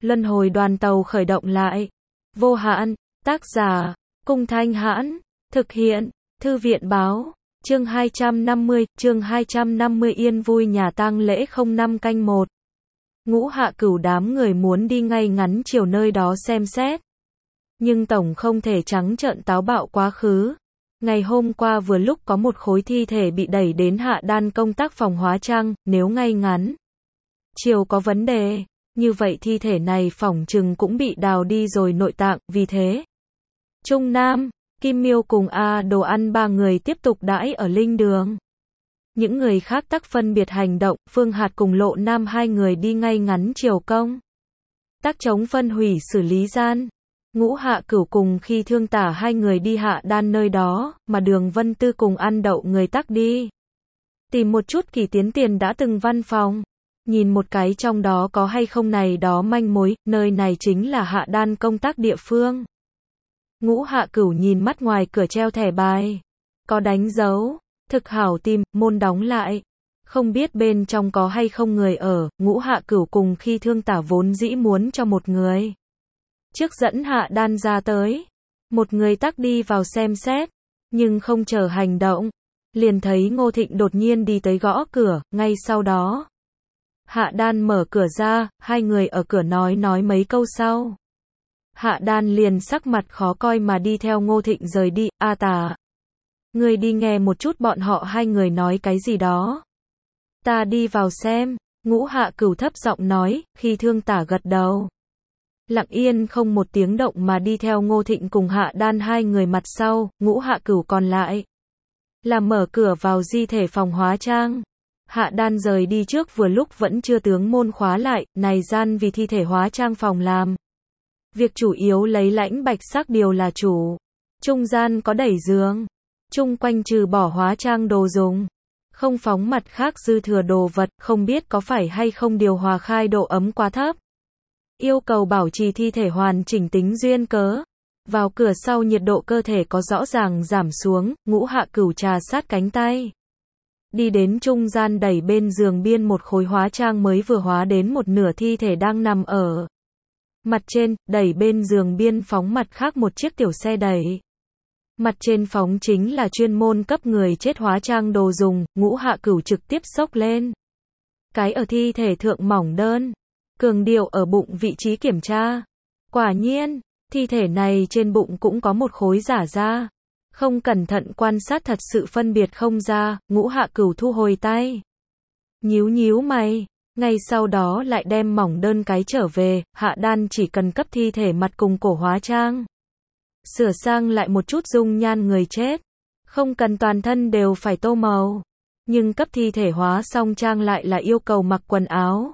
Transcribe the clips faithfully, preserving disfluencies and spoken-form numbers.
Luân hồi đoàn tàu khởi động lại. Vô hạn, tác giả, Cung Thanh Hãn, thực hiện, Thư viện báo, chương hai trăm năm mươi, chương hai trăm năm mươi yên vui nhà tang lễ không năm canh một. Ngũ Hạ Cửu đám người muốn đi ngay ngắn chiều nơi đó xem xét. Nhưng tổng không thể trắng trợn táo bạo quá khứ. Ngày hôm qua vừa lúc có một khối thi thể bị đẩy đến Hạ Đan công tác phòng hóa trang, nếu ngay ngắn chiều có vấn đề, như vậy thi thể này phỏng chừng cũng bị đào đi rồi nội tạng, vì thế Trung Nam, Kim Miêu cùng A Đồ Ăn ba người tiếp tục đãi ở linh đường. Những người khác tắc phân biệt hành động, Phương Hạt cùng Lộ Nam hai người đi ngay ngắn chiều công tác chống phân hủy xử lý gian. Ngũ Hạ Cửu cùng Khi Thương Tả hai người đi Hạ Đan nơi đó, mà Đường Vân Tư cùng Ăn Đậu người tắc đi tìm một chút Kỳ Tiến Tiền đã từng văn phòng, nhìn một cái trong đó có hay không này đó manh mối, nơi này chính là Hạ Đan công tác địa phương. Ngũ Hạ Cửu nhìn mắt ngoài cửa treo thẻ bài, có đánh dấu, thực hảo tìm, môn đóng lại, không biết bên trong có hay không người ở. Ngũ Hạ Cửu cùng Khi Thương Tả vốn dĩ muốn cho một người trước dẫn Hạ Đan ra tới, một người tắc đi vào xem xét, nhưng không chờ hành động, liền thấy Ngô Thịnh đột nhiên đi tới gõ cửa, ngay sau đó Hạ Đan mở cửa ra, hai người ở cửa nói nói mấy câu sau. Hạ Đan liền sắc mặt khó coi mà đi theo Ngô Thịnh rời đi. A Tả, ngươi đi nghe một chút bọn họ hai người nói cái gì đó. Ta đi vào xem. Ngũ Hạ Cửu thấp giọng nói. Khi Thương Tả gật đầu, lặng yên không một tiếng động mà đi theo Ngô Thịnh cùng Hạ Đan hai người mặt sau. Ngũ Hạ Cửu còn lại là mở cửa vào di thể phòng hóa trang. Hạ Đan rời đi trước vừa lúc vẫn chưa tướng môn khóa lại, này gian vì thi thể hóa trang phòng làm việc chủ yếu lấy lãnh bạch sắc điều là chủ. Trung gian có đẩy giường, chung quanh trừ bỏ hóa trang đồ dùng, không phóng mặt khác dư thừa đồ vật, không biết có phải hay không điều hòa khai độ ấm quá thấp, yêu cầu bảo trì thi thể hoàn chỉnh tính duyên cớ. Vào cửa sau nhiệt độ cơ thể có rõ ràng giảm xuống. Ngũ Hạ Cửu trà sát cánh tay, đi đến trung gian đẩy bên giường biên một khối hóa trang mới vừa hóa đến một nửa thi thể đang nằm ở mặt trên, đẩy bên giường biên phóng mặt khác một chiếc tiểu xe đẩy. Mặt trên phóng chính là chuyên môn cấp người chết hóa trang đồ dùng. Ngũ Hạ Cửu trực tiếp xốc lên cái ở thi thể thượng mỏng đơn, cường điệu ở bụng vị trí kiểm tra. Quả nhiên, thi thể này trên bụng cũng có một khối giả da. Không cẩn thận quan sát thật sự phân biệt không ra. Ngũ Hạ Cửu thu hồi tay, nhíu nhíu mày, ngay sau đó lại đem mỏng đơn cái trở về. Hạ Đan chỉ cần cấp thi thể mặt cùng cổ hóa trang, sửa sang lại một chút dung nhan người chết, không cần toàn thân đều phải tô màu, nhưng cấp thi thể hóa xong trang lại là yêu cầu mặc quần áo.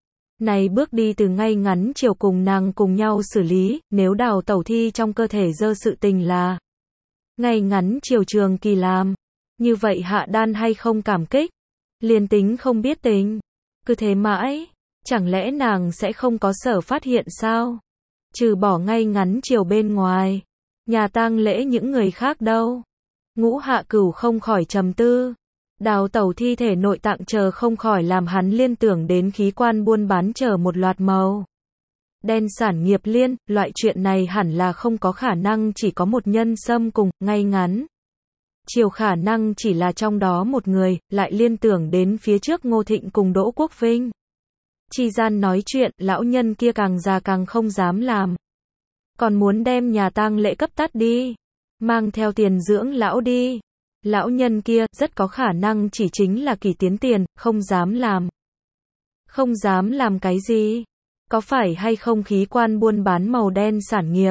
Này bước đi từ ngay ngắn chiều cùng nàng cùng nhau xử lý, nếu đào tẩu thi trong cơ thể dơ sự tình là ngay ngắn chiều trường kỳ làm, như vậy Hạ Đan hay không cảm kích, liền tính không biết tình, cứ thế mãi, chẳng lẽ nàng sẽ không có sở phát hiện sao? Trừ bỏ ngay ngắn chiều bên ngoài, nhà tang lễ những người khác đâu? Ngũ Hạ Cửu không khỏi trầm tư, đào tẩu thi thể nội tạng chờ không khỏi làm hắn liên tưởng đến khí quan buôn bán chờ một loạt màu đen sản nghiệp liên. Loại chuyện này hẳn là không có khả năng chỉ có một nhân xâm cùng, ngay ngắn chiều khả năng chỉ là trong đó một người. Lại liên tưởng đến phía trước Ngô Thịnh cùng Đỗ Quốc Vinh chi gian nói chuyện, lão nhân kia càng già càng không dám làm, còn muốn đem nhà tang lễ cấp tắt đi, mang theo tiền dưỡng lão đi. Lão nhân kia rất có khả năng chỉ chính là Kỳ Tiến Tiền, không dám làm. Không dám làm cái gì? Có phải hay không khí quan buôn bán màu đen sản nghiệp?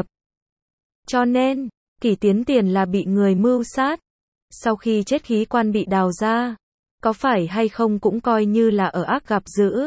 Cho nên, Kỳ Tiến Tiền là bị người mưu sát. Sau khi chết khí quan bị đào ra, có phải hay không cũng coi như là ở ác gặp dữ.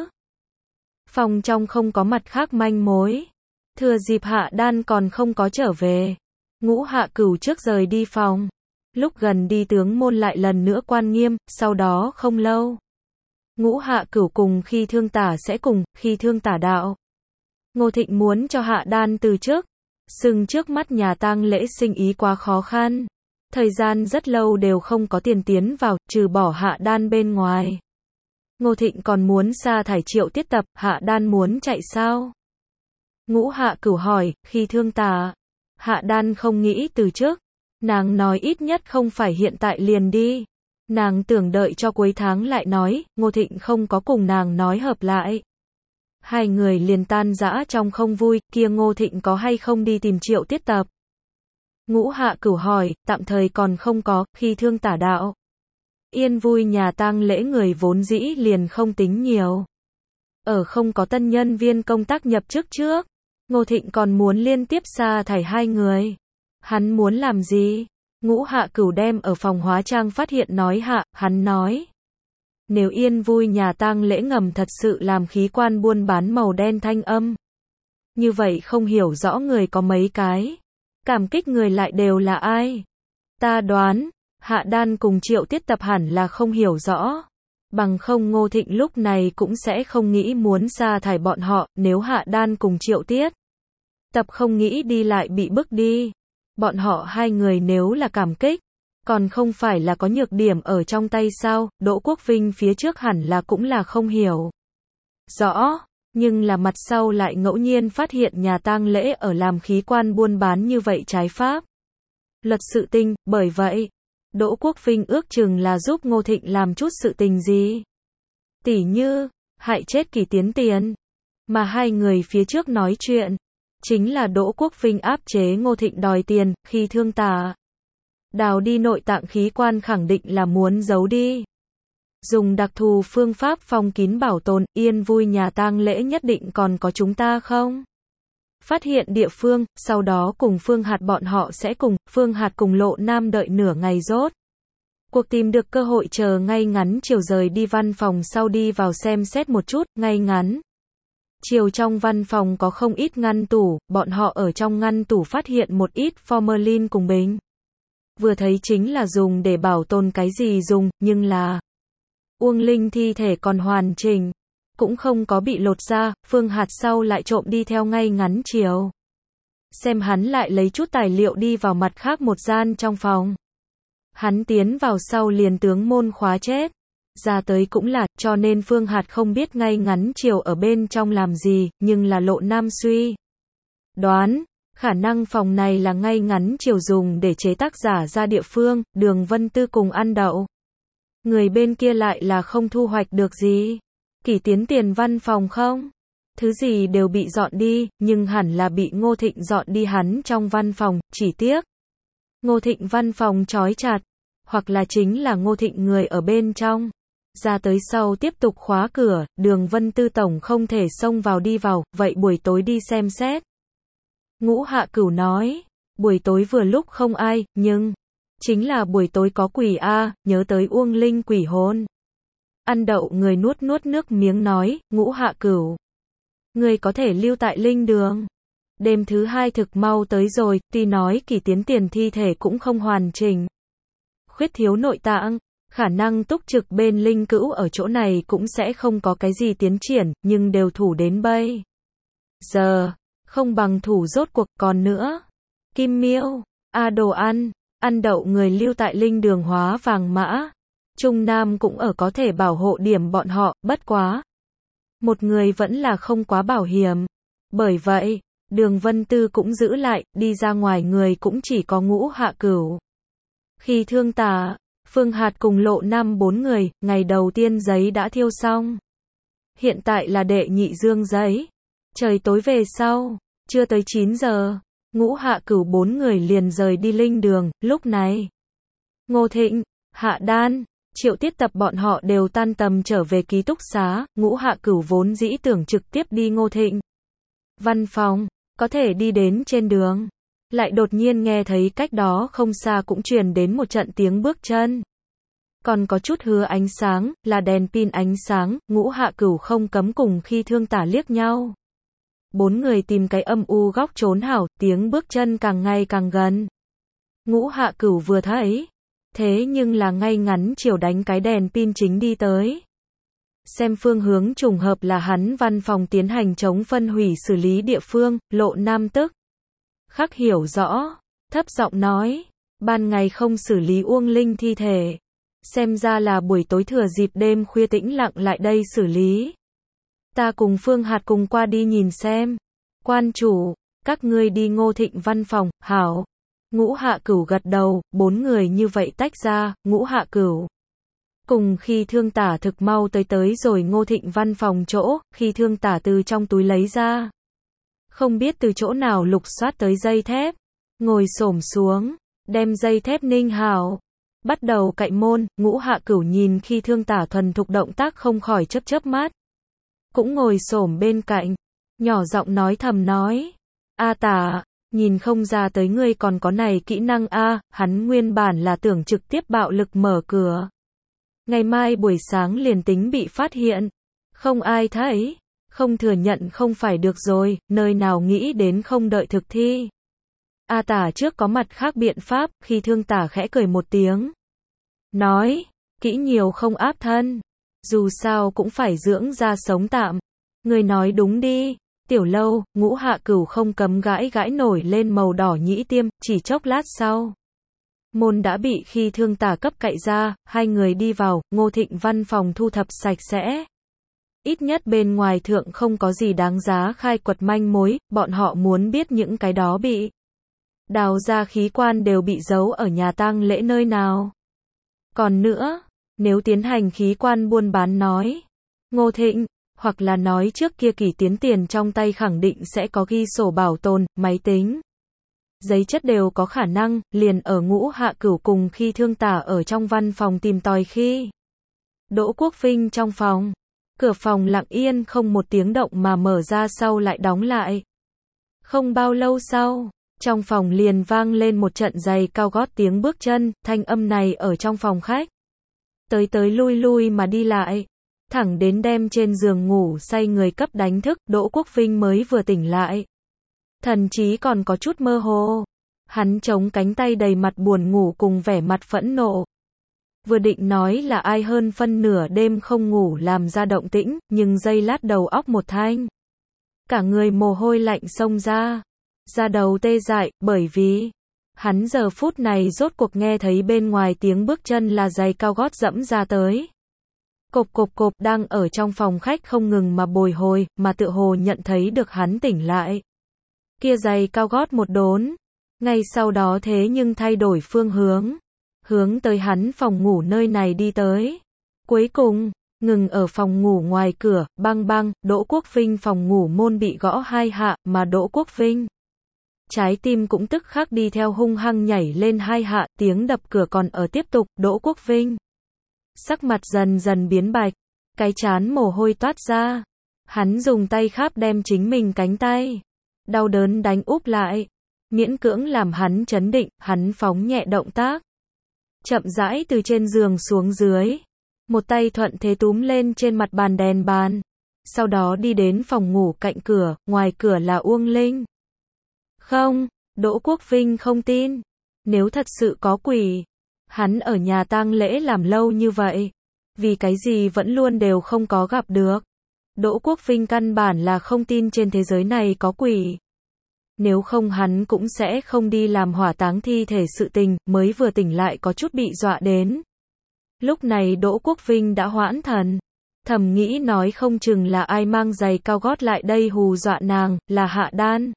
Phòng trong không có mặt khác manh mối. Thừa dịp Hạ Đan còn không có trở về, Ngũ Hạ Cửu trước rời đi phòng. Lúc gần đi tướng môn lại lần nữa quan nghiêm. Sau đó không lâu, Ngũ Hạ Cửu cùng Khi Thương Tả sẽ cùng Khi Thương Tả đạo Ngô Thịnh muốn cho Hạ Đan từ trước, sừng trước mắt nhà tang lễ sinh ý quá khó khăn, thời gian rất lâu đều không có tiền tiến vào, trừ bỏ Hạ Đan bên ngoài. Ngô Thịnh còn muốn sa thải Triệu Tiết Tập. Hạ Đan muốn chạy sao? Ngũ Hạ Cửu hỏi, khi thương tà. Hạ Đan không nghĩ từ trước. Nàng nói ít nhất không phải hiện tại liền đi. Nàng tưởng đợi cho cuối tháng lại nói, Ngô Thịnh không có cùng nàng nói hợp lại. Hai người liền tan rã trong không vui, kia Ngô Thịnh có hay không đi tìm Triệu Tiết Tập? Ngũ Hạ Cửu hỏi, tạm thời còn không có, khi thương tả đạo. Yên vui nhà tang lễ người vốn dĩ liền không tính nhiều. Ở không có tân nhân viên công tác nhập chức trước, Ngô Thịnh còn muốn liên tiếp sa thải hai người. Hắn muốn làm gì? Ngũ Hạ Cửu đem ở phòng hóa trang phát hiện nói hạ, hắn nói. Nếu yên vui nhà tang lễ ngầm thật sự làm khí quan buôn bán màu đen thanh âm. Như vậy không hiểu rõ người có mấy cái. Cảm kích người lại đều là ai? Ta đoán, Hạ Đan cùng Triệu Tiết Tập hẳn là không hiểu rõ. Bằng không Ngô Thịnh lúc này cũng sẽ không nghĩ muốn sa thải bọn họ, nếu Hạ Đan cùng Triệu Tiết Tập không nghĩ đi lại bị bức đi. Bọn họ hai người nếu là cảm kích, còn không phải là có nhược điểm ở trong tay sao? Đỗ Quốc Vinh phía trước hẳn là cũng là không hiểu rõ, nhưng là mặt sau lại ngẫu nhiên phát hiện nhà tang lễ ở làm khí quan buôn bán như vậy trái pháp luật sự tình, bởi vậy Đỗ Quốc Vinh ước chừng là giúp Ngô Thịnh làm chút sự tình gì. Tỉ như hại chết Kỳ Tiến Tiền, mà hai người phía trước nói chuyện chính là Đỗ Quốc Vinh áp chế Ngô Thịnh đòi tiền, khi thương tà đào đi nội tạng khí quan khẳng định là muốn giấu đi. Dùng đặc thù phương pháp phong kín bảo tồn, yên vui nhà tang lễ nhất định còn có chúng ta không? Phát hiện địa phương, sau đó cùng Phương Hạt bọn họ sẽ cùng, Phương Hạt cùng Lộ Nam đợi nửa ngày rốt. Cuộc tìm được cơ hội chờ ngay ngắn chiều rời đi văn phòng sau đi vào xem xét một chút, ngay ngắn. Chiều trong văn phòng có không ít ngăn tủ, bọn họ ở trong ngăn tủ phát hiện một ít formalin cùng bình. Vừa thấy chính là dùng để bảo tồn cái gì dùng, nhưng là Uông Linh thi thể còn hoàn chỉnh, cũng không có bị lột ra, Phương Hạt sau lại trộm đi theo ngay ngắn chiều. Xem hắn lại lấy chút tài liệu đi vào mặt khác một gian trong phòng. Hắn tiến vào sau liền tướng môn khóa chết. Ra tới cũng là, cho nên Phương Hạt không biết ngay ngắn chiều ở bên trong làm gì, nhưng là Lộ Nam suy đoán, khả năng phòng này là ngay ngắn chiều dùng để chế tác giả ra địa phương, Đường Vân Tư cùng ăn đậu. Người bên kia lại là không thu hoạch được gì. Kỳ Tiến Tiền văn phòng không? Thứ gì đều bị dọn đi, nhưng hẳn là bị Ngô Thịnh dọn đi hắn trong văn phòng, chỉ tiếc. Ngô Thịnh văn phòng trói chặt, hoặc là chính là Ngô Thịnh người ở bên trong. Ra tới sau tiếp tục khóa cửa, Đường Vân Tư tổng không thể xông vào đi vào, vậy buổi tối đi xem xét. Ngũ Hạ Cửu nói, buổi tối vừa lúc không ai, nhưng chính là buổi tối có quỷ a, nhớ tới Uông Linh quỷ hồn. Ăn đậu người nuốt nuốt nước miếng nói, Ngũ Hạ Cửu, người có thể lưu tại Linh Đường. Đêm thứ hai thực mau tới rồi, tuy nói Kỳ Tiến Tiền thi thể cũng không hoàn chỉnh, khuyết thiếu nội tạng, khả năng túc trực bên Linh Cữu ở chỗ này cũng sẽ không có cái gì tiến triển, nhưng đều thủ đến bây giờ, không bằng thủ rốt cuộc. Còn nữa, Kim Miêu, a đồ ăn, ăn đậu người lưu tại Linh Đường hóa vàng mã. Trung Nam cũng ở có thể bảo hộ điểm bọn họ, bất quá. Một người vẫn là không quá bảo hiểm. Bởi vậy, Đường Vân Tư cũng giữ lại, đi ra ngoài người cũng chỉ có Ngũ Hạ Cửu. Khi thương tà, Phương Hạt cùng Lộ Nam bốn người, ngày đầu tiên giấy đã thiêu xong. Hiện tại là đệ nhị dương giấy. Trời tối về sau, chưa tới chín giờ, Ngũ Hạ Cửu bốn người liền rời đi Linh Đường, lúc này. Ngô Thịnh, Hạ Đan, Triệu Tiết Tập bọn họ đều tan tầm trở về ký túc xá, Ngũ Hạ Cửu vốn dĩ tưởng trực tiếp đi Ngô Thịnh văn phòng, có thể đi đến trên đường. Lại đột nhiên nghe thấy cách đó không xa cũng truyền đến một trận tiếng bước chân. Còn có chút hứa ánh sáng, là đèn pin ánh sáng, Ngũ Hạ Cửu không cấm cùng khi thương tả liếc nhau. Bốn người tìm cái âm u góc trốn hảo, tiếng bước chân càng ngày càng gần. Ngũ Hạ Cửu vừa thấy, thế nhưng là ngay ngắn chiều đánh cái đèn pin chính đi tới. Xem phương hướng trùng hợp là hắn văn phòng tiến hành chống phân hủy xử lý địa phương, Lộ Nam tức khắc hiểu rõ, thấp giọng nói, ban ngày không xử lý Uông Linh thi thể, xem ra là buổi tối thừa dịp đêm khuya tĩnh lặng lại đây xử lý. Ta cùng Phương Hạt cùng qua đi nhìn xem. Quan chủ, các ngươi đi Ngô Thịnh văn phòng, hảo. Ngũ Hạ Cửu gật đầu, bốn người như vậy tách ra, Ngũ Hạ Cửu cùng Khi Thương Tả thực mau tới tới rồi Ngô Thịnh văn phòng chỗ, Khi Thương Tả từ trong túi lấy ra. Không biết từ chỗ nào lục soát tới dây thép, ngồi xổm xuống, đem dây thép ninh hảo. Bắt đầu cạy môn, Ngũ Hạ Cửu nhìn Khi Thương Tả thuần thục động tác không khỏi chớp chớp mắt. Cũng ngồi xổm bên cạnh, nhỏ giọng nói thầm nói. A Tả, nhìn không ra tới ngươi còn có này kỹ năng a, hắn nguyên bản là tưởng trực tiếp bạo lực mở cửa. Ngày mai buổi sáng liền tính bị phát hiện, không ai thấy, không thừa nhận không phải được rồi, nơi nào nghĩ đến không đợi thực thi. A Tả trước có mặt khác biện pháp, Khi Thương Tả khẽ cười một tiếng. Nói, kỹ nhiều không áp thân, dù sao cũng phải dưỡng ra sống tạm. Người nói đúng đi. Tiểu Lâu, Ngũ Hạ Cửu không cấm gãi gãi nổi lên màu đỏ nhĩ tiêm, chỉ chốc lát sau. Môn đã bị Khi Thương Tả cấp cậy ra, hai người đi vào, Ngô Thịnh văn phòng thu thập sạch sẽ. Ít nhất bên ngoài thượng không có gì đáng giá khai quật manh mối, bọn họ muốn biết những cái đó bị đào ra khí quan đều bị giấu ở nhà tang lễ nơi nào. Còn nữa, nếu tiến hành khí quan buôn bán nói, Ngô Thịnh, hoặc là nói trước kia Kỳ Tiến tiền trong tay khẳng định sẽ có ghi sổ bảo tồn, máy tính, giấy chất đều có khả năng, liền ở Ngũ Hạ Cửu cùng Khi Thương Tả ở trong văn phòng tìm tòi khi. Đỗ Quốc Vinh trong phòng, cửa phòng lặng yên không một tiếng động mà mở ra sau lại đóng lại. Không bao lâu sau, trong phòng liền vang lên một trận giày cao gót tiếng bước chân, thanh âm này ở trong phòng khách. Tới tới lui lui mà đi lại. Thẳng đến đem trên giường ngủ say người cấp đánh thức, Đỗ Quốc Vinh mới vừa tỉnh lại. Thần trí còn có chút mơ hồ. Hắn chống cánh tay đầy mặt buồn ngủ cùng vẻ mặt phẫn nộ. Vừa định nói là ai hơn phân nửa đêm không ngủ làm ra động tĩnh, nhưng giây lát đầu óc một thanh. Cả người mồ hôi lạnh xông ra. Da đầu tê dại, bởi vì hắn giờ phút này rốt cuộc nghe thấy bên ngoài tiếng bước chân là giày cao gót dẫm ra tới. Cộp cộp cộp đang ở trong phòng khách không ngừng mà bồi hồi, mà tựa hồ nhận thấy được hắn tỉnh lại. Kia giày cao gót một đốn, ngay sau đó thế nhưng thay đổi phương hướng, hướng tới hắn phòng ngủ nơi này đi tới. Cuối cùng, ngừng ở phòng ngủ ngoài cửa, bang bang, Đỗ Quốc Vinh phòng ngủ môn bị gõ hai hạ, mà Đỗ Quốc Vinh trái tim cũng tức khắc đi theo hung hăng nhảy lên hai hạ, tiếng đập cửa còn ở tiếp tục, Đỗ Quốc Vinh sắc mặt dần dần biến bạch, cái trán mồ hôi toát ra. Hắn dùng tay kháp đem chính mình cánh tay, đau đớn đánh úp lại, miễn cưỡng làm hắn chấn định, hắn phóng nhẹ động tác, chậm rãi từ trên giường xuống dưới, một tay thuận thế túm lên trên mặt bàn đèn bàn, sau đó đi đến phòng ngủ cạnh cửa, ngoài cửa là Uông Linh. Không, Đỗ Quốc Vinh không tin, nếu thật sự có quỷ, hắn ở nhà tang lễ làm lâu như vậy, vì cái gì vẫn luôn đều không có gặp được. Đỗ Quốc Vinh căn bản là không tin trên thế giới này có quỷ. Nếu không hắn cũng sẽ không đi làm hỏa táng thi thể sự tình, mới vừa tỉnh lại có chút bị dọa đến. Lúc này Đỗ Quốc Vinh đã hoãn thần, thầm nghĩ nói không chừng là ai mang giày cao gót lại đây hù dọa nàng, là Hạ Đan.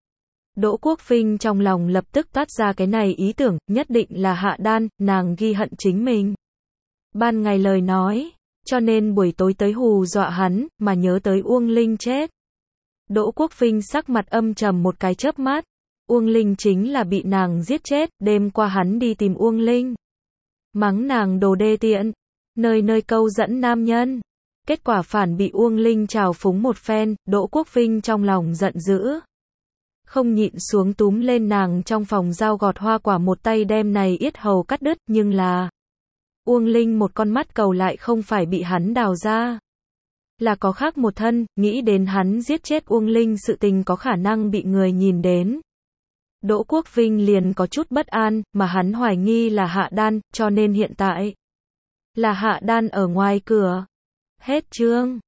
Đỗ Quốc Vinh trong lòng lập tức toát ra cái này ý tưởng, nhất định là Hạ Đan, nàng ghi hận chính mình. Ban ngày lời nói, cho nên buổi tối tới hù dọa hắn, mà nhớ tới Uông Linh chết. Đỗ Quốc Vinh sắc mặt âm trầm một cái chớp mắt. Uông Linh chính là bị nàng giết chết, đêm qua hắn đi tìm Uông Linh. Mắng nàng đồ đê tiện, nơi nơi câu dẫn nam nhân. Kết quả phản bị Uông Linh trào phúng một phen, Đỗ Quốc Vinh trong lòng giận dữ. Không nhịn xuống túm lên nàng trong phòng dao gọt hoa quả một tay đem này yết hầu cắt đứt, nhưng là Uông Linh một con mắt cầu lại không phải bị hắn đào ra, là có khác một thân, nghĩ đến hắn giết chết Uông Linh sự tình có khả năng bị người nhìn đến. Đỗ Quốc Vinh liền có chút bất an, mà hắn hoài nghi là Hạ Đan, cho nên hiện tại là Hạ Đan ở ngoài cửa. Hết chương.